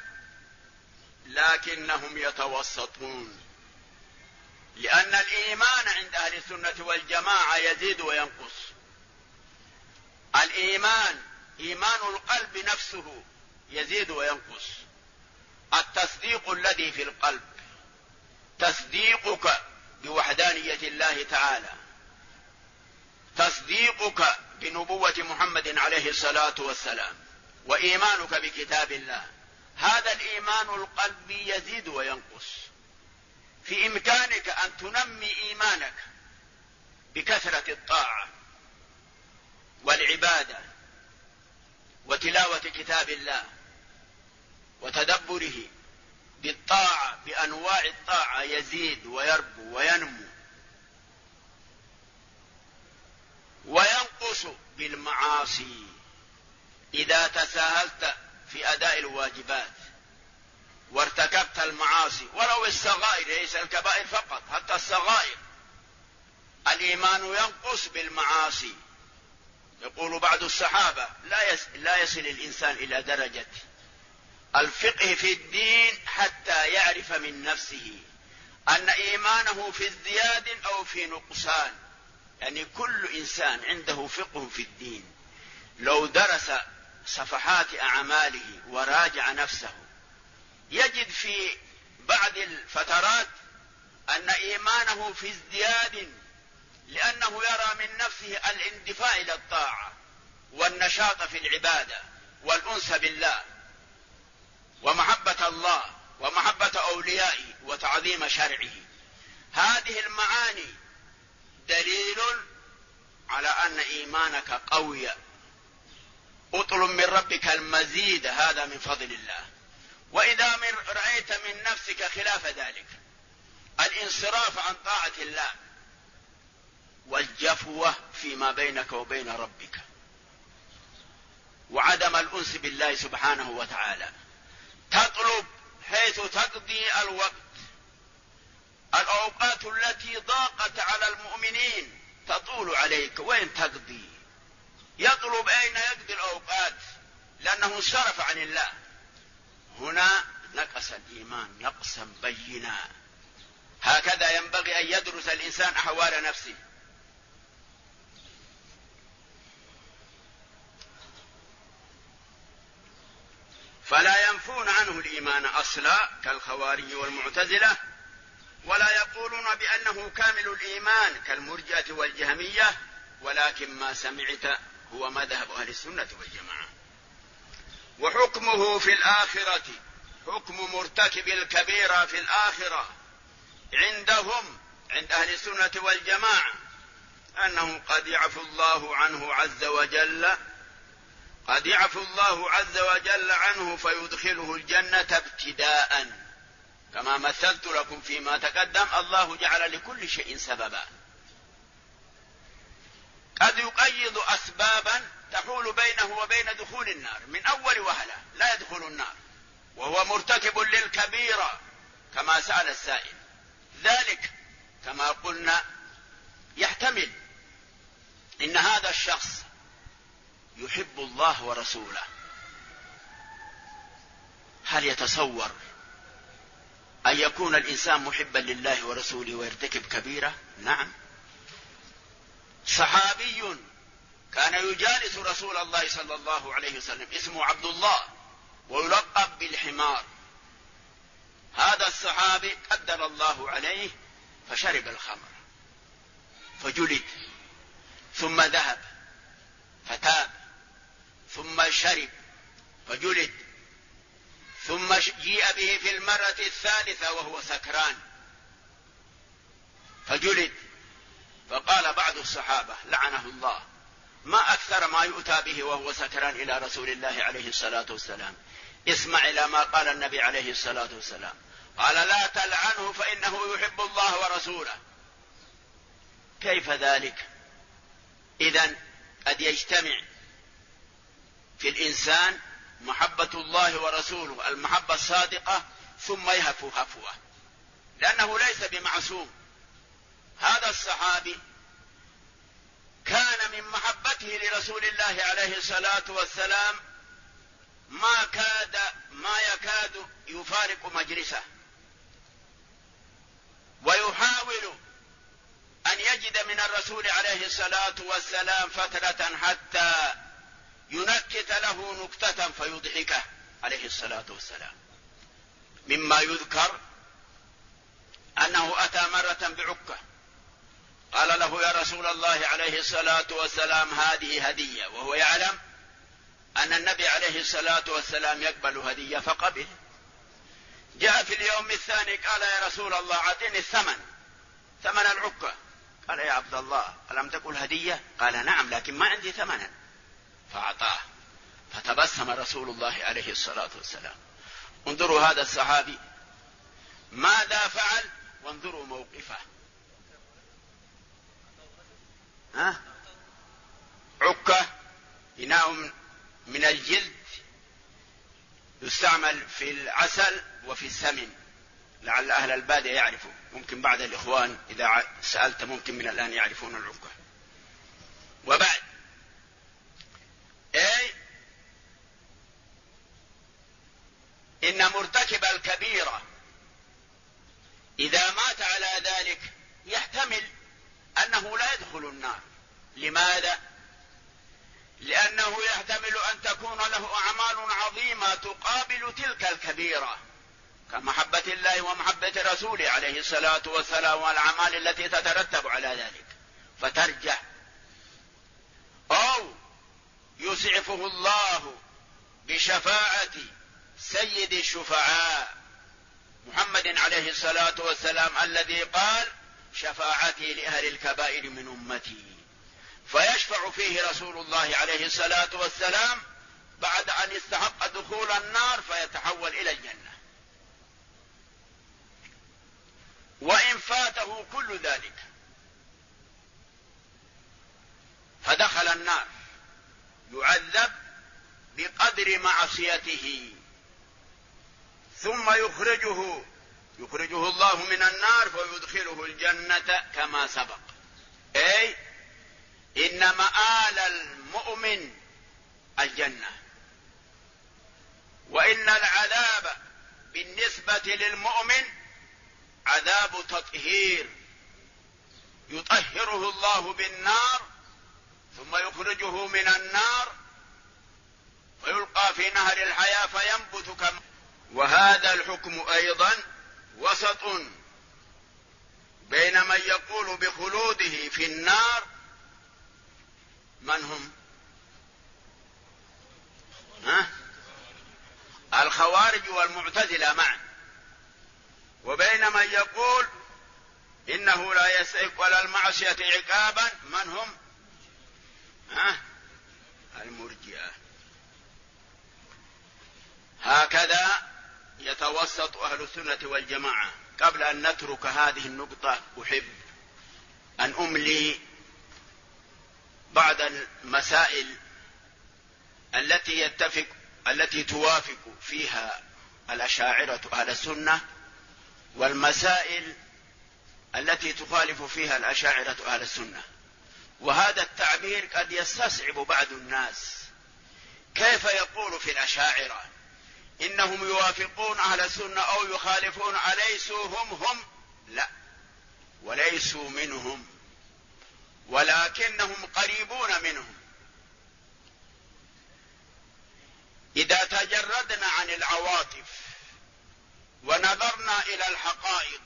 لكنهم يتوسطون، لأن الإيمان عند أهل السنة والجماعة يزيد وينقص. الإيمان إيمان القلب نفسه يزيد وينقص. التصديق الذي في القلب، تصديقك بوحدانية الله تعالى، تصديقك بنبوة محمد عليه الصلاة والسلام، وإيمانك بكتاب الله، هذا الإيمان القلبي يزيد وينقص. في إمكانك أن تنمي إيمانك بكثرة الطاعة والعبادة وتلاوة كتاب الله وتدبره بالطاعة بأنواع الطاعة، يزيد ويربو وينمو. وينقص بالمعاصي إذا تساهلت في أداء الواجبات وارتكبت المعاصي، ولو الصغائر، ليس الكبائر فقط، حتى الصغائر الإيمان ينقص بالمعاصي. يقول بعض الصحابة لا يصل الإنسان إلى درجة الفقه في الدين حتى يعرف من نفسه أن إيمانه في ازدياد أو في نقصان. يعني كل إنسان عنده فقه في الدين لو درس صفحات أعماله وراجع نفسه يجد في بعض الفترات أن إيمانه في ازدياد، لأنه يرى من نفسه الاندفاع إلى الطاعة والنشاط في العبادة والأنس بالله ومحبة الله ومحبة أوليائه وتعظيم شرعه. هذه المعاني دليل على أن إيمانك قوي. اطلب من ربك المزيد، هذا من فضل الله. وإذا رأيت من نفسك خلاف ذلك، الانصراف عن طاعة الله والجفوة فيما بينك وبين ربك وعدم الأنس بالله سبحانه وتعالى، تطلب حيث تقضي الوقت. الأوقات التي ضاقت على المؤمنين تطول عليك، وين تقضي؟ يطلب أين يقضي الأوقات، لأنه انصرف عن الله. هنا نقص الإيمان نقصا بينا. هكذا ينبغي أن يدرس الإنسان أحوال نفسه. فلا ينفون عنه الإيمان أصلا كالخوارج والمعتزلة، ولا يقولون بأنه كامل الإيمان كالمرجئة والجهمية، ولكن ما سمعت هو مذهب أهل السنة والجماعة. وحكمه في الآخرة حكم مرتكب الكبيرة في الآخرة عندهم، عند أهل السنة والجماعة، أنه قد يعفو الله عنه عز وجل، قد يعفو الله عز وجل عنه فيدخله الجنة ابتداء، كما مثلت لكم فيما تقدم. الله جعل لكل شيء سببا، قد يقيض أسبابا تحول بينه وبين دخول النار من أول وهلة، لا يدخل النار وهو مرتكب للكبيرة كما سأل السائل. ذلك كما قلنا يحتمل إن هذا الشخص يحب الله ورسوله. هل يتصور أن يكون الإنسان محبا لله ورسوله ويرتكب كبيرة؟ نعم. صحابي كان يجالس رسول الله صلى الله عليه وسلم، اسمه عبد الله ويلقب بالحمار. هذا الصحابي قدر الله عليه فشرب الخمر فجلد، ثم ذهب فتاب ثم شرب فجلد، ثم جيء به في المرة الثالثة وهو سكران فجلد. فقال بعض الصحابة لعنه الله: ما أكثر ما يؤتى به وهو سكران إلى رسول الله عليه الصلاة والسلام. اسمع إلى ما قال النبي عليه الصلاة والسلام، قال: لا تلعنه فإنه يحب الله ورسوله. كيف ذلك؟ إذن قد يجتمع في الإنسان محبة الله ورسوله المحبة الصادقة ثم يهفو هفوة، لأنه ليس بمعصوم. هذا الصحابي كان من محبته لرسول الله عليه الصلاة والسلام ما يكاد يفارق مجلسه، ويحاول أن يجد من الرسول عليه الصلاة والسلام فترة حتى ينكت له نكتة فيضحكه عليه الصلاة والسلام. مما يذكر أنه أتى مرة بعكة، قال له: يا رسول الله عليه الصلاة والسلام هذه هدية، وهو يعلم أن النبي عليه الصلاة والسلام يقبل هدية فقبل. جاء في اليوم الثاني قال: يا رسول الله أعطني ثمن العكة. قال: يا عبد الله ألم تقل هدية؟ قال: نعم، لكن ما عندي ثمنا. فأعطاه، فتبسم رسول الله عليه الصلاة والسلام. انظروا هذا الصحابي ماذا فعل، وانظروا موقفه. عكة إناء من الجلد يستعمل في العسل وفي السمن، لعل أهل البادية يعرفوا، ممكن بعض الإخوان إذا سألت ممكن من الآن يعرفون العكة. وبعد إن مرتكب الكبيرة إذا مات على ذلك يحتمل أنه لا يدخل النار. لماذا؟ لأنه يحتمل أن تكون له أعمال عظيمة تقابل تلك الكبيرة، كمحبة الله ومحبة رسوله عليه الصلاة والسلام والأعمال التي تترتب على ذلك فترجع، أو يسعفه الله بشفاعة سيد الشفعاء محمد عليه الصلاة والسلام الذي قال: شفاعتي لأهل الكبائر من أمتي، فيشفع فيه رسول الله عليه الصلاة والسلام بعد أن استحق دخول النار فيتحول إلى الجنة. وإن فاته كل ذلك فدخل النار يعذب بقدر معصيته، ثم يخرجه الله من النار فيدخله الجنة كما سبق. أي إن مآل المؤمن الجنة، وإن العذاب بالنسبة للمؤمن عذاب تطهير يطهره الله بالنار ثم يخرجه من النار ويلقى في نهر الحياة فينبت كما. وهذا الحكم أيضا وسط بين من يقول بخلوده في النار، من هم؟ الخوارج والمعتزلة معا، وبين من يقول إنه لا يستحق ولا المعصية عقابا، من هم؟ المرجئة. هكذا يتوسط أهل السنة والجماعة. قبل أن نترك هذه النقطة أحب أن أملي بعض المسائل التي توافق فيها الأشاعرة أهل السنة، والمسائل التي تخالف فيها الأشاعرة أهل السنة. وهذا التعبير قد يستصعب بعض الناس. كيف يقول في الأشاعرة إنهم يوافقون أهل السنة أو يخالفون؟ أليسوا هم؟ لا، وليسوا منهم، ولكنهم قريبون منهم. إذا تجردنا عن العواطف ونظرنا إلى الحقائق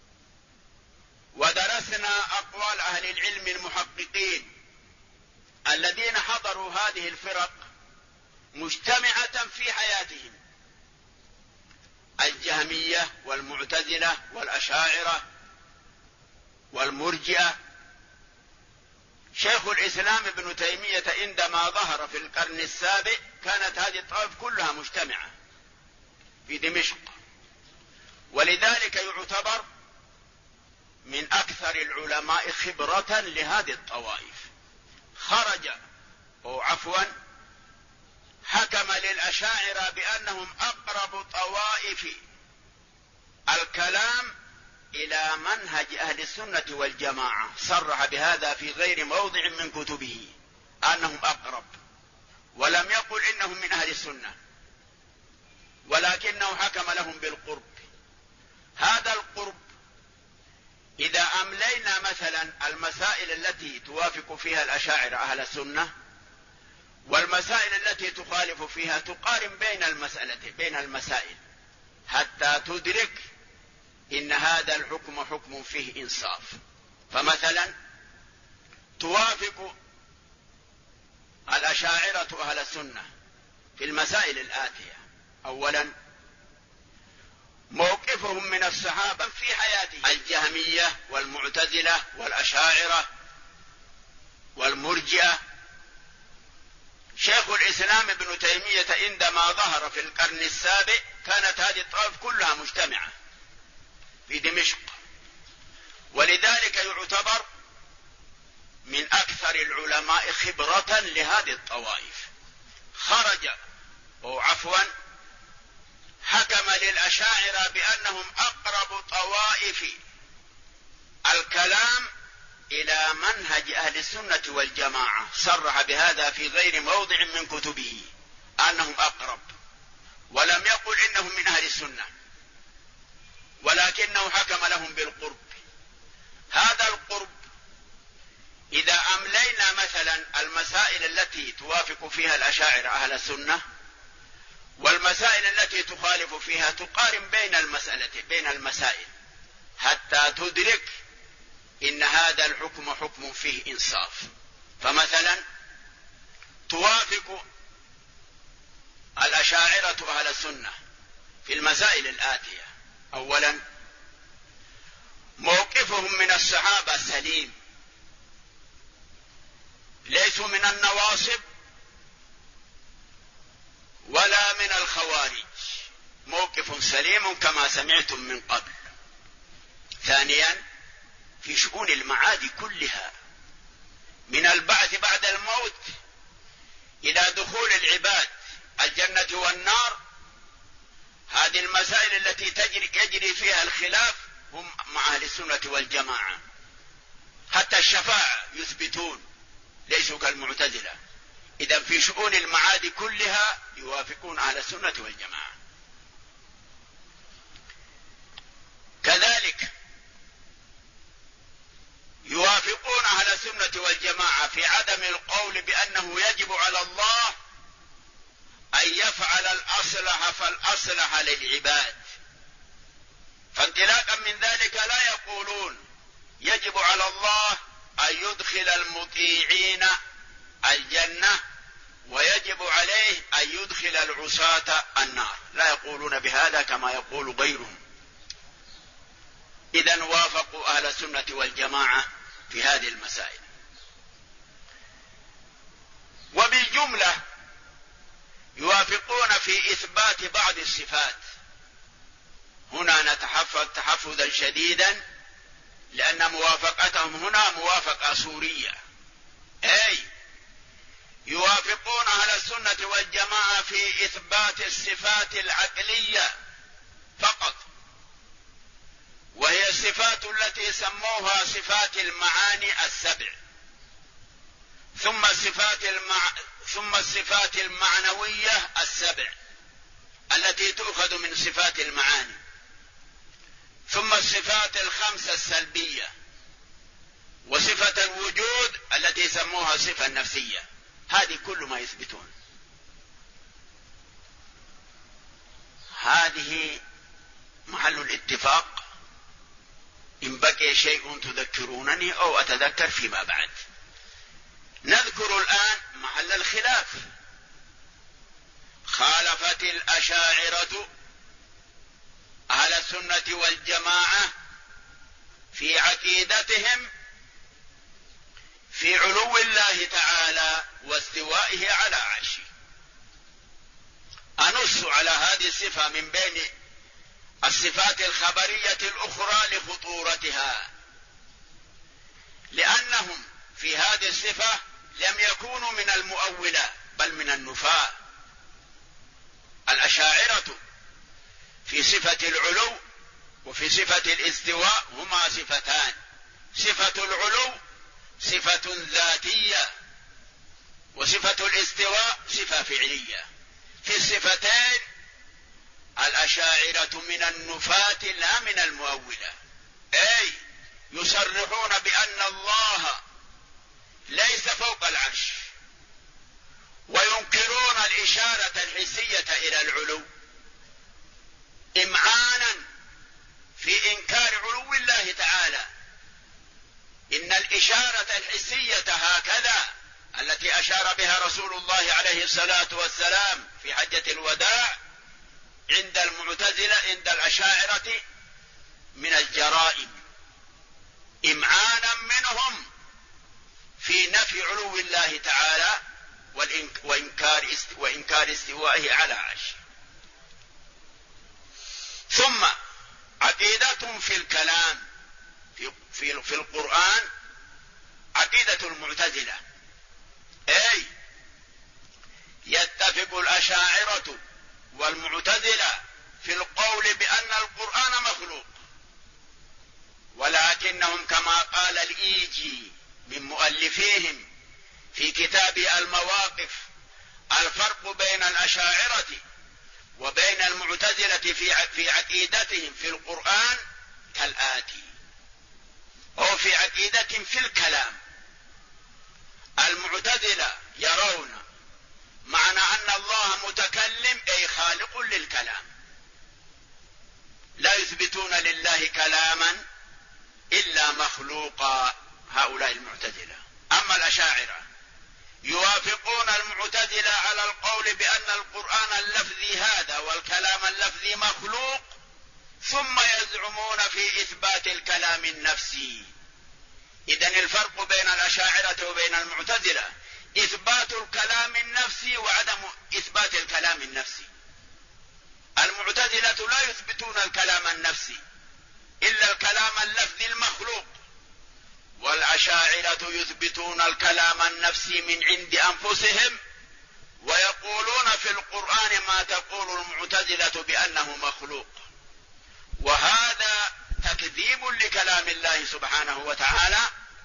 ودرسنا أقوال أهل العلم المحققين الذين حضروا هذه الفرق مجتمعة في حياتهم: الجهمية والمعتزلة والأشاعرة والمرجئة. شيخ الإسلام ابن تيمية عندما ظهر في القرن السابع كانت هذه الطوائف كلها مجتمعة في دمشق، ولذلك يعتبر من أكثر العلماء خبرة لهذه الطوائف. خرج أو عفوا حكم للأشاعرة بأنهم أقرب طوائف الكلام إلى منهج أهل السنة والجماعة، صرح بهذا في غير موضع من كتبه أنهم أقرب، ولم يقل إنهم من أهل السنة، ولكنه حكم لهم بالقرب. هذا القرب إذا أملينا مثلا المسائل التي توافق فيها الأشاعرة أهل السنة والمسائل التي تخالف فيها، تقارن بين المسائل حتى تدرك إن هذا الحكم حكم فيه إنصاف. فمثلا توافق الأشاعرة أهل السنة في المسائل الآتية: أولا موقفهم من الصحابة في حياتهم: الجهمية والمعتزلة والأشاعرة والمرجئة. شيخ الإسلام ابن تيمية عندما ظهر في القرن السابع كانت هذه الطوائف كلها مجتمعة في دمشق، ولذلك يعتبر من أكثر العلماء خبرة لهذه الطوائف. خرج أو عفوا حكم للأشاعرة بأنهم أقرب طوائف الكلام إلى منهج أهل السنة والجماعة، صرح بهذا في غير موضع من كتبه أنهم أقرب، ولم يقل إنهم من أهل السنة، ولكنه حكم لهم بالقرب. هذا القرب إذا أملينا مثلا المسائل التي توافق فيها الأشاعرة أهل السنة والمسائل التي تخالف فيها، تقارن بين المسائل حتى تدرك إن هذا الحكم حكم فيه إنصاف. فمثلا توافق الأشاعرة أهل السنة في المسائل الآتية: أولا موقفهم من الصحابة سليم، ليسوا من النواصب ولا من الخوارج، موقف سليم كما سمعتم من قبل. ثانيا في شؤون المعاد كلها، من البعث بعد الموت إلى دخول العباد الجنة والنار، هذه المسائل التي يجري فيها الخلاف هم مع أهل السنة والجماعة. حتى الشفاعة يثبتون، ليسوا كالمعتزلة. إذن في شؤون المعاد كلها يوافقون أهل السنة والجماعة. كذلك يوافقون أهل السنة والجماعة في عدم القول بأنه يجب على الله أن يفعل الأصلح فالأصلح للعباد، فانطلاقا من ذلك لا يقولون يجب على الله أن يدخل المطيعين الجنة ويجب عليه أن يدخل العصاة النار، لا يقولون بهذا كما يقول غيرهم. إذن وافقوا أهل السنة والجماعة في هذه المسائل. وبالجملة يوافقون في إثبات بعض الصفات. هنا نتحفظ تحفظا شديدا، لأن موافقتهم هنا موافقة سورية، أي يوافقون أهل السنة والجماعة في إثبات الصفات العقلية فقط، وهي الصفات التي سموها صفات المعاني السبع، ثم الصفات المعنوية السبع التي تؤخذ من صفات المعاني، ثم الصفات الخمسة السلبية، وصفة الوجود التي سموها صفة نفسية. هذه كل ما يثبتون. هذه محل الاتفاق. إن بقي شيء تذكرونني أو أتذكر فيما بعد. نذكر الآن محل الخلاف. خالفت الأشاعرة أهل السنة والجماعة في عقيدتهم في علو الله تعالى واستوائه على عرشه. أنص على هذه الصفة من بين الصفات الخبرية الأخرى لخطورتها، لأنهم في هذه الصفة لم يكونوا من المؤولة بل من النفاة. الأشاعرة في صفة العلو وفي صفة الاستواء هما صفتان: صفة العلو صفة ذاتية، وصفة الاستواء صفة فعلية. في الصفتين الأشاعرة من النفاة لا من المؤولة، أي يصرحون بأن الله ليس فوق العرش، وينكرون الإشارة الحسية إلى العلو إمعانا في إنكار علو الله تعالى. إن الإشارة الحسية هكذا التي أشار بها رسول الله عليه الصلاة والسلام في حجة الوداع عند المعتزلة عند الأشاعرة من الجرائم، إمعانا منهم في نفي علو الله تعالى وإنكار استوائه على عرشه. ثم عقيدة في الكلام في القرآن عقيدة المعتزلة، أي يتفق الأشاعرة والمعتزلة في القول بأن القرآن مخلوق، ولكنهم كما قال الإيجي من مؤلفيهم في كتاب المواقف الفرق بين الأشاعرة وبين المعتزلة في عقيدتهم في القرآن كالآتي: أو في عقيدتهم في الكلام. المعتزلة يرون معنى أن الله متكلم أي خالق للكلام، لا يثبتون لله كلاما إلا مخلوقا، هؤلاء المعتزلة. أما الأشاعرة يوافقون المعتزلة على القول بأن القرآن اللفظي هذا والكلام اللفظي مخلوق، ثم يزعمون في إثبات الكلام النفسي. إذن الفرق بين الأشاعرة وبين المعتزلة إثبات الكلام النفسي وعدم إثبات الكلام النفسي. المعتزلة لا يثبتون الكلام النفسي إلا الكلام اللفظي المخلوق، والأشاعرة يثبتون الكلام النفسي من عند أنفسهم، ويقولون في القرآن ما تقول المعتزلة بأنه مخلوق. وهذا تكذيب لكلام الله سبحانه وتعالى.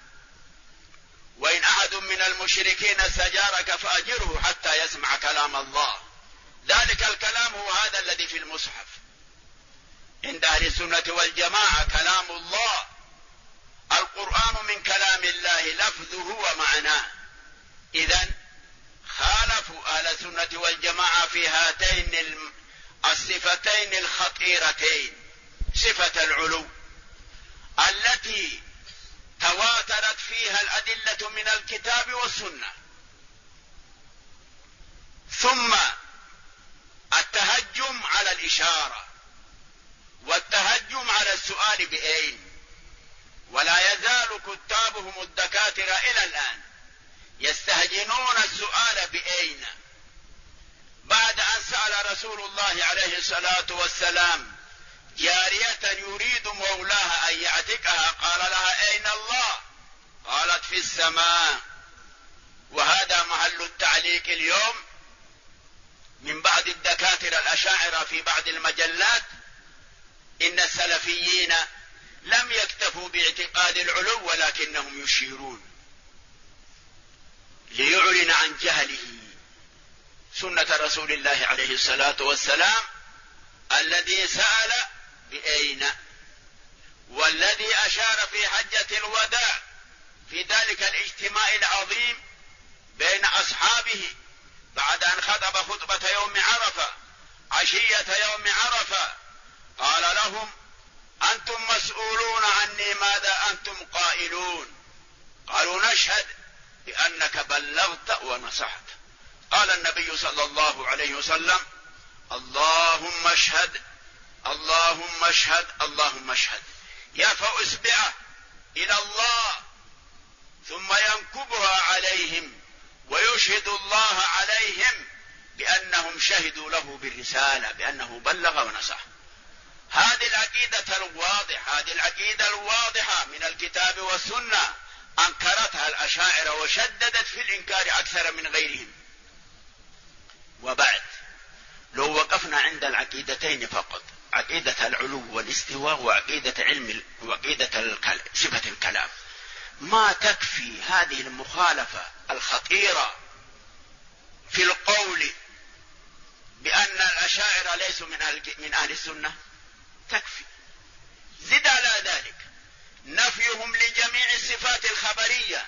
وإن أحد من المشركين استجارك فأجره حتى يسمع كلام الله. ذلك الكلام هو هذا الذي في المصحف. عند أهل السنة والجماعة كلام الله، القرآن من كلام الله لفظه ومعناه. إذن خالفوا أهل السنة والجماعة في هاتين الصفتين الخطيرتين: صفة العلو التي تواترت فيها الأدلة من الكتاب والسنة، ثم التهجم على الإشارة والتهجم على السؤال بأين. ولا يزال كتابهم الدكاترة إلى الآن يستهجنون السؤال بأين. بعد أن سأل رسول الله عليه الصلاة والسلام جارية يريد مولاها أن يعتقها، قال لها: أين الله؟ قالت: في السماء. وهذا محل التعليق اليوم من بعض الدكاترة الأشاعرة في بعض المجلات: إن السلفيين لم يكتفوا باعتقاد العلو ولكنهم يشيرون ليعلن عن جهله سنة رسول الله عليه الصلاة والسلام الذي سأل بأين، والذي أشار في حجة الوداع في ذلك الاجتماع العظيم بين أصحابه بعد أن خطب خطبة يوم عرفة عشية يوم عرفة، قال لهم: أنتم مسؤولون عني، ماذا أنتم قائلون؟ قالوا: نشهد بأن أنك بلغت ونصحت. قال النبي صلى الله عليه وسلم: اللهم اشهد اللهم اشهد اللهم اشهد. يرفع إصبعه إلى الله ثم ينكبها عليهم ويشهد الله عليهم بأنهم شهدوا له بالرسالة، بأنه بلغ ونصح. هذه العقيدة الواضحة من الكتاب والسنة أنكرتها الأشاعرة وشددت في الإنكار أكثر من غيرهم. وبعد، لو وقفنا عند العقيدتين فقط، عقيدة العلو والاستواء وعقيدة صفة الكلام، ما تكفي هذه المخالفة الخطيرة في القول بأن الأشاعرة ليسوا من أهل السنة؟ تكفي. زد على ذلك نفيهم لجميع الصفات الخبرية،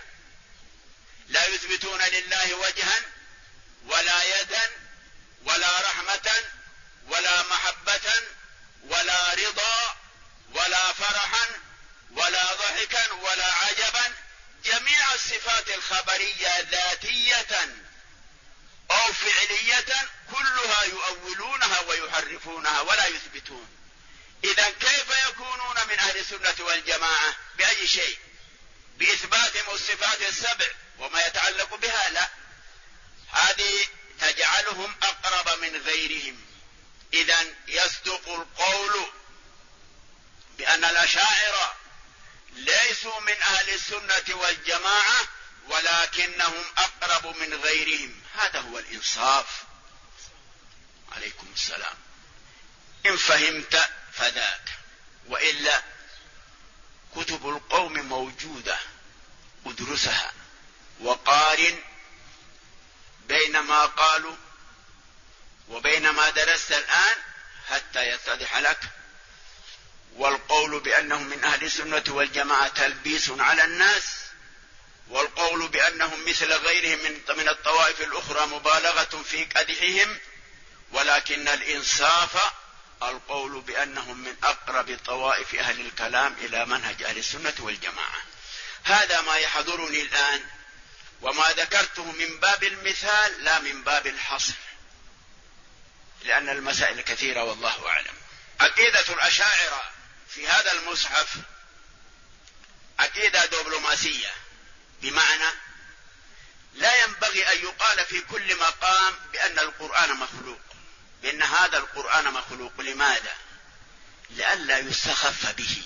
لا يثبتون لله وجها ولا يدا ولا رحمة ولا محبة ولا رضا ولا فرحا ولا ضحكا ولا عجبا. جميع الصفات الخبرية ذاتية أو فعلية كلها يؤولونها ويحرفونها ولا يثبتون. إذن كيف يكونون من أهل السنة والجماعة؟ بأي شيء؟ بإثباتهم الصفات السبع وما يتعلق بها؟ لا، هذه تجعلهم أقرب من غيرهم. إذن يصدق القول بأن الأشاعرة ليسوا من أهل السنة والجماعة ولكنهم أقرب من غيرهم. هذا هو الإنصاف. عليكم السلام. إن فهمت فذاك، وإلا كتب القوم موجودة، ادرسها وقارن بين ما قالوا وبين ما درست الآن حتى يتضح لك. والقول بأنهم من أهل السنة والجماعة تلبيس على الناس، والقول بأنهم مثل غيرهم من الطوائف الأخرى مبالغة في قدحهم، ولكن الإنصاف القول بأنهم من أقرب طوائف أهل الكلام إلى منهج أهل السنة والجماعة. هذا ما يحضرني الآن، وما ذكرته من باب المثال لا من باب الحصر، لأن المسائل كثيرة والله أعلم. عقيدة الأشاعرة في هذا المصحف عقيدة دبلوماسية، بمعنى لا ينبغي أن يقال في كل مقام بأن القرآن مخلوق، بأن هذا القرآن مخلوق. لماذا؟ لئلا يستخف به،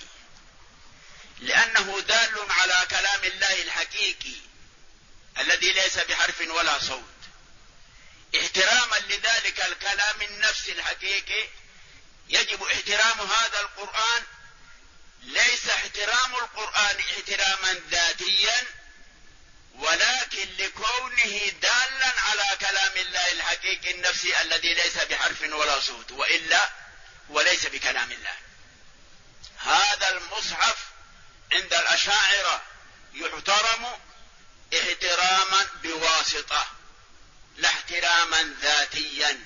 لأنه دال على كلام الله الحقيقي الذي ليس بحرف ولا صوت. احتراما لذلك الكلام النفسي الحقيقي يجب احترام هذا القرآن. ليس احترام القرآن احتراما ذاتيا، ولكن لكونه دالا على كلام الله الحقيقي النفسي الذي ليس بحرف ولا صوت، وإلا وليس بكلام الله. هذا المصحف عند الأشاعرة يحترم احتراما بواسطة لا احتراما ذاتيا.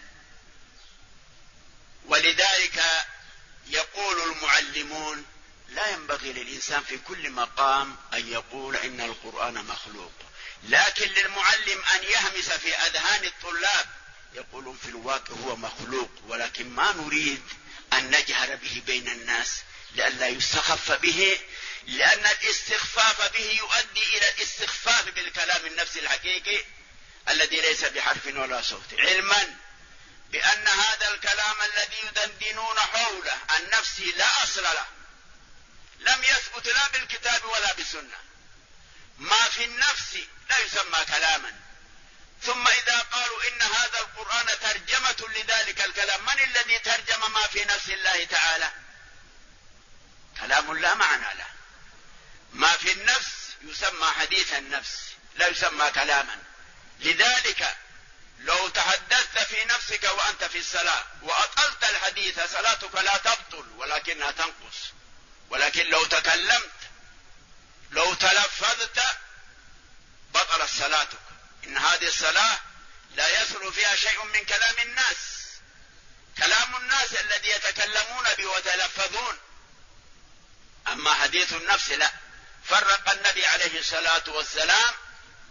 ولذلك يقول المعلمون لا ينبغي للإنسان في كل مقام أن يقول إن القرآن مخلوق، لكن للمعلم أن يهمس في أذهان الطلاب يقولون في الواقع هو مخلوق، ولكن ما نريد أن نجهر به بين الناس لئلا يستخف به، لأن الاستخفاف به يؤدي إلى الاستخفاف بالكلام النفسي الحقيقي الذي ليس بحرف ولا صوت، علما بأن هذا الكلام الذي يدندنون حوله النفسي لا أصل له، لم يثبت لا بالكتاب ولا بالسنة. ما في النفس لا يسمى كلاما. ثم إذا قالوا إن هذا القرآن ترجمة لذلك الكلام، من الذي ترجم ما في نفس الله تعالى؟ كلام لا معنى له. ما في النفس يسمى حديث النفس، لا يسمى كلاما. لذلك لو تحدثت في نفسك وأنت في الصلاة وأطلت الحديث صلاتك لا تبطل ولكنها تنقص. ولكن لو تكلمت، لو تلفظت، بطلت صلاتك. إن هذه الصلاة لا يصل فيها شيء من كلام الناس. كلام الناس الذي يتكلمون به ويتلفظون، أما حديث النفس لا. فرق النبي عليه الصلاة والسلام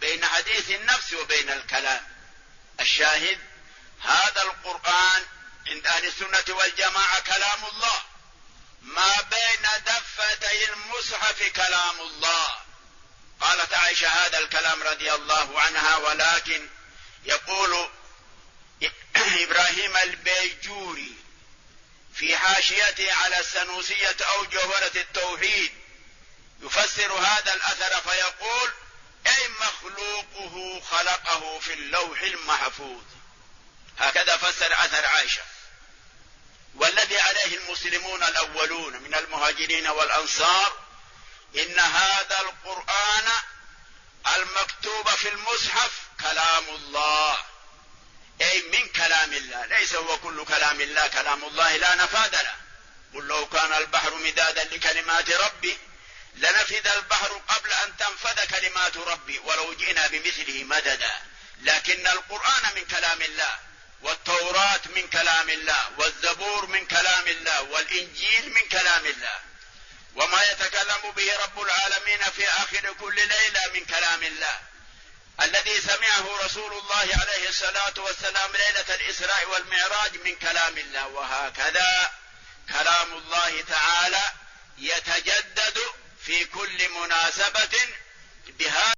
بين حديث النفس وبين الكلام. الشاهد هذا القرآن عند أهل السنة والجماعة كلام الله، ما بين دفتي المصحف كلام الله. قالت عائشة هذا الكلام رضي الله عنها، ولكن يقول إبراهيم البيجوري في حاشيته على السنوسية أو جوهرة التوحيد يفسر هذا الأثر فيقول أي مخلوقه خلقه في اللوح المحفوظ. هكذا فسر أثر عائشة، والذي عليه المسلمون الأولون من المهاجرين والأنصار إن هذا القرآن المكتوب في المصحف كلام الله، أي من كلام الله، ليس هو كل كلام الله، كلام الله لا نفاد له. قل لو كان البحر مدادا لكلمات ربي لنفد البحر قبل أن تنفد كلمات ربي ولو جئنا بمثله مددا. لكن القرآن من كلام الله، والتوراة من كلام الله، والزبور من كلام الله، والإنجيل من كلام الله، وما يتكلم به رب العالمين في آخر كل ليلة من كلام الله، الذي سمعه رسول الله عليه الصلاة والسلام ليلة الإسراء والمعراج من كلام الله. وهكذا كلام الله تعالى يتجدد في كل مناسبة بهذا